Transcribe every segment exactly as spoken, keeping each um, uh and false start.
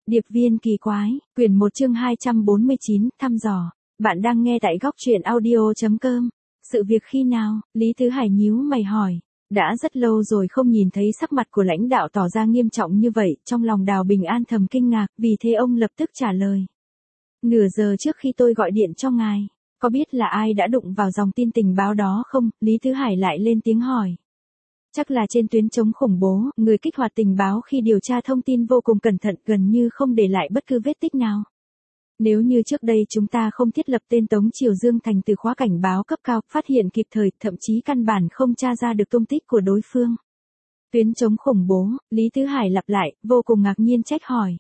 Điệp viên kỳ quái, quyển một chương hai trăm bốn mươi chín, thăm dò. Bạn đang nghe tại góc truyện audio.com. Sự việc khi nào? Lý Tứ Hải nhíu mày hỏi. Đã rất lâu rồi không nhìn thấy sắc mặt của lãnh đạo tỏ ra nghiêm trọng như vậy, trong lòng Đào Bình An thầm kinh ngạc, vì thế ông lập tức trả lời. Nửa giờ trước khi tôi gọi điện cho ngài, có biết là ai đã đụng vào dòng tin tình báo đó không? Lý Tứ Hải lại lên tiếng hỏi. Chắc là trên tuyến chống khủng bố, người kích hoạt tình báo khi điều tra thông tin vô cùng cẩn thận, gần như không để lại bất cứ vết tích nào. Nếu như trước đây chúng ta không thiết lập tên Tống Triều Dương thành từ khóa cảnh báo cấp cao, phát hiện kịp thời, thậm chí căn bản không tra ra được tung tích của đối phương. Tuyến chống khủng bố, Lý Tứ Hải lặp lại, vô cùng ngạc nhiên trách hỏi.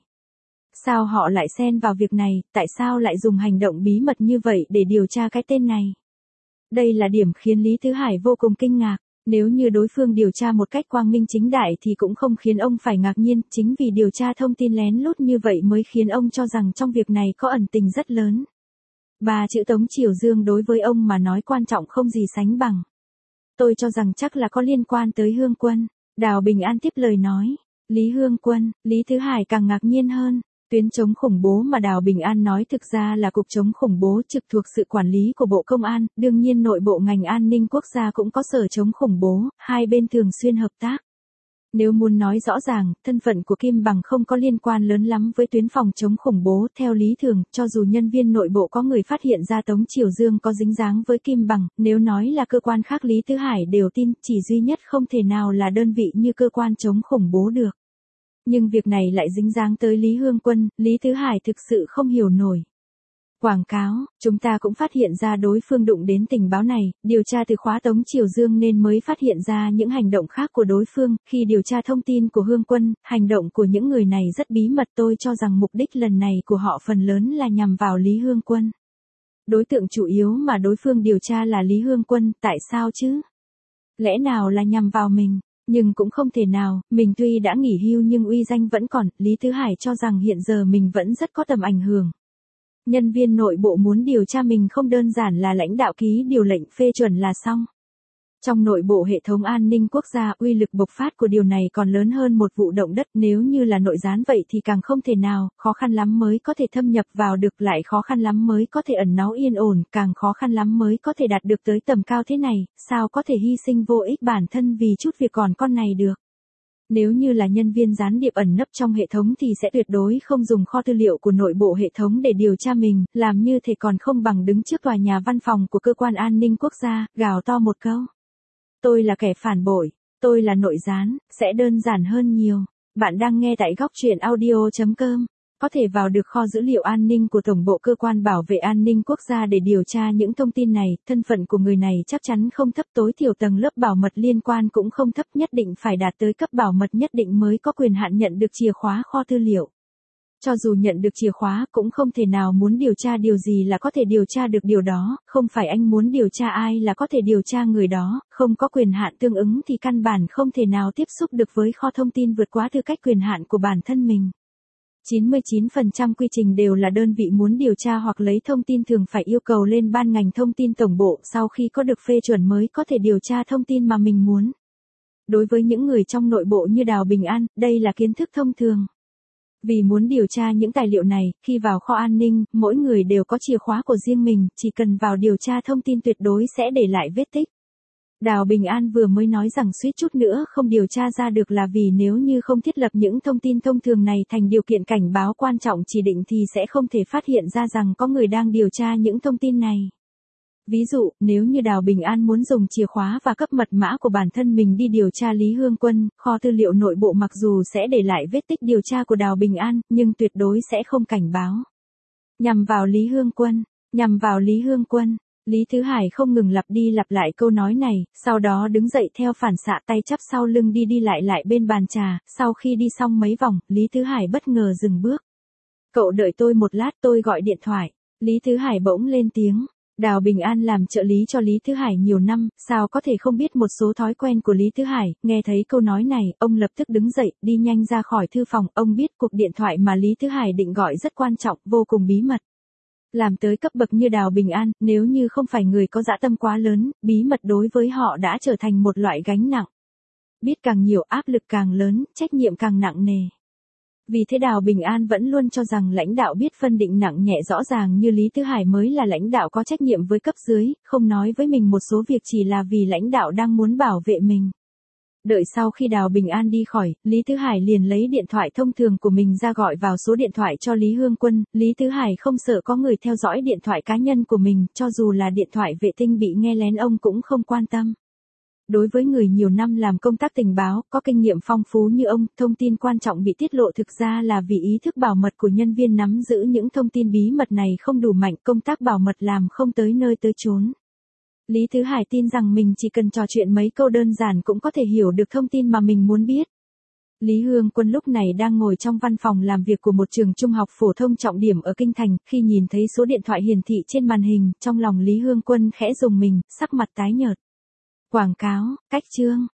Sao họ lại xen vào việc này, tại sao lại dùng hành động bí mật như vậy để điều tra cái tên này? Đây là điểm khiến Lý Tứ Hải vô cùng kinh ngạc. Nếu như đối phương điều tra một cách quang minh chính đại thì cũng không khiến ông phải ngạc nhiên, chính vì điều tra thông tin lén lút như vậy mới khiến ông cho rằng trong việc này có ẩn tình rất lớn. Ba chữ Tống Triều Dương đối với ông mà nói quan trọng không gì sánh bằng. Tôi cho rằng chắc là có liên quan tới Hương Quân. Đào Bình An tiếp lời nói. Lý Hương Quân, Lý Tứ Hải càng ngạc nhiên hơn. Tuyến chống khủng bố mà Đào Bình An nói thực ra là cục chống khủng bố trực thuộc sự quản lý của Bộ Công an, đương nhiên nội bộ ngành an ninh quốc gia cũng có sở chống khủng bố, hai bên thường xuyên hợp tác. Nếu muốn nói rõ ràng, thân phận của Kim Bằng không có liên quan lớn lắm với tuyến phòng chống khủng bố, theo lý thường, cho dù nhân viên nội bộ có người phát hiện ra Tống Triều Dương có dính dáng với Kim Bằng, nếu nói là cơ quan khác Lý Tứ Hải đều tin, chỉ duy nhất không thể nào là đơn vị như cơ quan chống khủng bố được. Nhưng việc này lại dính dáng tới Lý Hương Quân, Lý Tứ Hải thực sự không hiểu nổi. Quảng cáo, chúng ta cũng phát hiện ra đối phương đụng đến tình báo này, điều tra từ khóa Tống Triều Dương nên mới phát hiện ra những hành động khác của đối phương, khi điều tra thông tin của Hương Quân, hành động của những người này rất bí mật, tôi cho rằng mục đích lần này của họ phần lớn là nhằm vào Lý Hương Quân. Đối tượng chủ yếu mà đối phương điều tra là Lý Hương Quân, tại sao chứ? Lẽ nào là nhằm vào mình? Nhưng cũng không thể nào, mình tuy đã nghỉ hưu nhưng uy danh vẫn còn, Lý Tứ Hải cho rằng hiện giờ mình vẫn rất có tầm ảnh hưởng. Nhân viên nội bộ muốn điều tra mình không đơn giản là lãnh đạo ký điều lệnh phê chuẩn là xong. Trong nội bộ hệ thống an ninh quốc gia, uy lực bộc phát của điều này còn lớn hơn một vụ động đất, nếu như là nội gián vậy thì càng không thể nào, khó khăn lắm mới có thể thâm nhập vào được, lại khó khăn lắm mới có thể ẩn náu yên ổn, càng khó khăn lắm mới có thể đạt được tới tầm cao thế này, sao có thể hy sinh vô ích bản thân vì chút việc còn con này được. Nếu như là nhân viên gián điệp ẩn nấp trong hệ thống thì sẽ tuyệt đối không dùng kho tư liệu của nội bộ hệ thống để điều tra mình, làm như thế còn không bằng đứng trước tòa nhà văn phòng của cơ quan an ninh quốc gia, gào to một câu. Tôi là kẻ phản bội, tôi là nội gián, sẽ đơn giản hơn nhiều. Bạn đang nghe tại góc truyện audio.com. Có thể vào được kho dữ liệu an ninh của Tổng bộ Cơ quan Bảo vệ An ninh Quốc gia để điều tra những thông tin này, thân phận của người này chắc chắn không thấp, tối thiểu tầng lớp bảo mật liên quan cũng không thấp, nhất định phải đạt tới cấp bảo mật nhất định mới có quyền hạn nhận được chìa khóa kho tư liệu. Cho dù nhận được chìa khóa cũng không thể nào muốn điều tra điều gì là có thể điều tra được điều đó, không phải anh muốn điều tra ai là có thể điều tra người đó, không có quyền hạn tương ứng thì căn bản không thể nào tiếp xúc được với kho thông tin vượt quá tư cách quyền hạn của bản thân mình. chín mươi chín phần trăm quy trình đều là đơn vị muốn điều tra hoặc lấy thông tin thường phải yêu cầu lên ban ngành thông tin tổng bộ sau khi có được phê chuẩn mới có thể điều tra thông tin mà mình muốn. Đối với những người trong nội bộ như Đào Bình An, đây là kiến thức thông thường. Vì muốn điều tra những tài liệu này, khi vào kho an ninh, mỗi người đều có chìa khóa của riêng mình, chỉ cần vào điều tra thông tin tuyệt đối sẽ để lại vết tích. Đào Bình An vừa mới nói rằng suýt chút nữa không điều tra ra được là vì nếu như không thiết lập những thông tin thông thường này thành điều kiện cảnh báo quan trọng chỉ định thì sẽ không thể phát hiện ra rằng có người đang điều tra những thông tin này. Ví dụ, nếu như Đào Bình An muốn dùng chìa khóa và cấp mật mã của bản thân mình đi điều tra Lý Hương Quân, kho tư liệu nội bộ mặc dù sẽ để lại vết tích điều tra của Đào Bình An, nhưng tuyệt đối sẽ không cảnh báo. Nhằm vào Lý Hương Quân, nhằm vào Lý Hương Quân. Lý Tứ Hải không ngừng lặp đi lặp lại câu nói này, sau đó đứng dậy theo phản xạ tay chắp sau lưng đi đi lại lại bên bàn trà, sau khi đi xong mấy vòng, Lý Tứ Hải bất ngờ dừng bước. Cậu đợi tôi một lát, tôi gọi điện thoại. Lý Tứ Hải bỗng lên tiếng. Đào Bình An làm trợ lý cho Lý Tứ Hải nhiều năm, sao có thể không biết một số thói quen của Lý Tứ Hải, nghe thấy câu nói này, ông lập tức đứng dậy, đi nhanh ra khỏi thư phòng, ông biết cuộc điện thoại mà Lý Tứ Hải định gọi rất quan trọng, vô cùng bí mật. Làm tới cấp bậc như Đào Bình An, nếu như không phải người có dã tâm quá lớn, bí mật đối với họ đã trở thành một loại gánh nặng. Biết càng nhiều áp lực càng lớn, trách nhiệm càng nặng nề. Vì thế Đào Bình An vẫn luôn cho rằng lãnh đạo biết phân định nặng nhẹ rõ ràng như Lý Tứ Hải mới là lãnh đạo có trách nhiệm với cấp dưới, không nói với mình một số việc chỉ là vì lãnh đạo đang muốn bảo vệ mình. Đợi sau khi Đào Bình An đi khỏi, Lý Tứ Hải liền lấy điện thoại thông thường của mình ra gọi vào số điện thoại cho Lý Hương Quân. Lý Tứ Hải không sợ có người theo dõi điện thoại cá nhân của mình, cho dù là điện thoại vệ tinh bị nghe lén ông cũng không quan tâm. Đối với người nhiều năm làm công tác tình báo, có kinh nghiệm phong phú như ông, thông tin quan trọng bị tiết lộ thực ra là vì ý thức bảo mật của nhân viên nắm giữ những thông tin bí mật này không đủ mạnh, công tác bảo mật làm không tới nơi tới chốn. Lý Tứ Hải tin rằng mình chỉ cần trò chuyện mấy câu đơn giản cũng có thể hiểu được thông tin mà mình muốn biết. Lý Hương Quân lúc này đang ngồi trong văn phòng làm việc của một trường trung học phổ thông trọng điểm ở Kinh Thành, khi nhìn thấy số điện thoại hiển thị trên màn hình, trong lòng Lý Hương Quân khẽ rùng mình, sắc mặt tái nhợt. Quảng cáo, cách chương,